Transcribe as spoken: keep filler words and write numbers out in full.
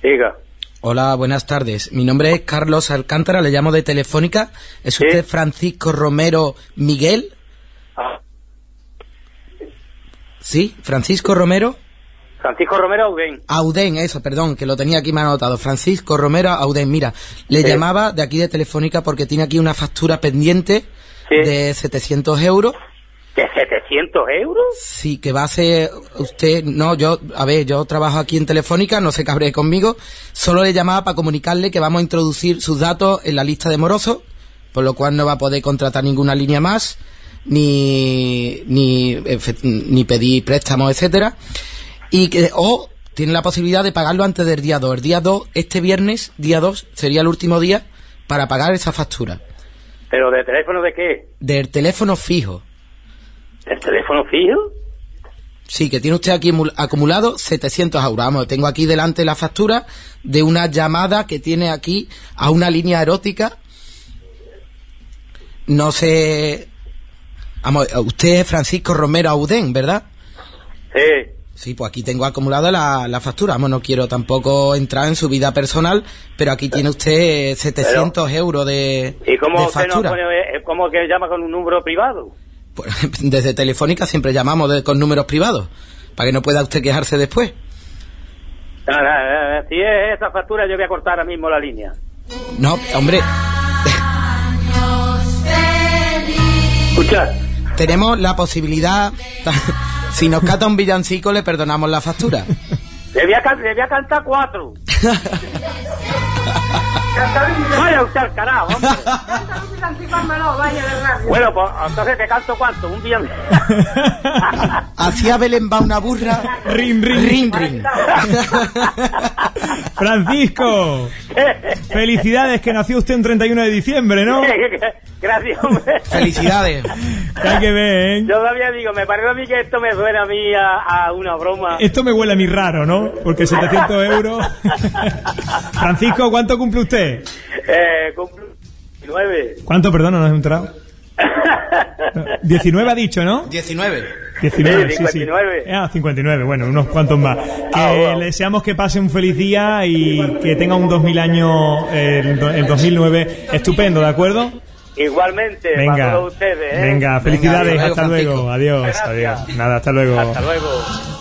Diga. Hola, buenas tardes. Mi nombre es Carlos Alcántara, le llamo de Telefónica. ¿Es ¿Sí? usted Francisco Romero Miguel? Ah. ¿Sí? ¿Francisco Romero? Francisco Romero Audén. Audén, eso, perdón, que lo tenía aquí mal anotado. Francisco Romero Audén. Mira, le Sí. llamaba de aquí de Telefónica porque tiene aquí una factura pendiente Sí. de setecientos euros. ¿De setecientos euros? Sí, que va a ser usted... No, yo... A ver, yo trabajo aquí en Telefónica, no se cabree conmigo. Solo le llamaba para comunicarle que vamos a introducir sus datos en la lista de morosos, por lo cual no va a poder contratar ninguna línea más, ni ni, ni pedir préstamos, etcétera. Y que... O tiene la posibilidad de pagarlo antes del día dos. El día dos, este viernes, día dos, sería el último día para pagar esa factura. ¿Pero de teléfono de qué? Del teléfono fijo. ¿El teléfono fijo? Sí, que tiene usted aquí acumulado setecientos euros. Vamos, tengo aquí delante la factura de una llamada que tiene aquí a una línea erótica. No sé... Vamos, usted es Francisco Romero Audén, ¿verdad? Sí. Sí, pues aquí tengo acumulada la, la factura. Vamos, no quiero tampoco entrar en su vida personal, pero aquí tiene usted setecientos pero, euros de, ¿y cómo de usted factura. no pone, cómo que llama con un número privado? Pues, desde Telefónica siempre llamamos de, con números privados, para que no pueda usted quejarse después. No, no, no, si es esa factura yo voy a cortar ahora mismo la línea. No, hombre. Escucha. Tenemos la posibilidad, si nos cata un villancico le perdonamos la factura. Le voy a, can- le voy a cantar cuatro. Vaya usted al carajo, hombre. Bueno, pues entonces te canto cuánto, un villancico. Hacia Belén va una burra. Rin, rin. Rin, rin. Francisco, felicidades, que nació usted un treinta y uno de diciembre, ¿no? Gracias, hombre. Felicidades. Hay que ver, ¿eh? Yo todavía digo, me parece a mí que esto me suena a mí a, a una broma. Esto me huele a mí raro, ¿no? Porque setecientos euros... Francisco, ¿cuánto cumple usted? Eh, cumplo diecinueve. ¿Cuánto, perdona, no he entrado? diecinueve ha dicho, ¿no? diecinueve. diecinueve, Sí, sí, sí. cincuenta y nueve. Ah, cincuenta y nueve, bueno, unos cuantos más. Que Ah, bueno. le deseamos que pase un feliz día y que tenga un dos mil años, eh, el, do- el dos mil nueve estupendo, ¿de acuerdo? Igualmente, Venga, para todos ustedes, ¿eh? venga, felicidades, Venga, hasta hasta luego, luego, adiós, Gracias. adiós. Nada, hasta luego. Hasta luego.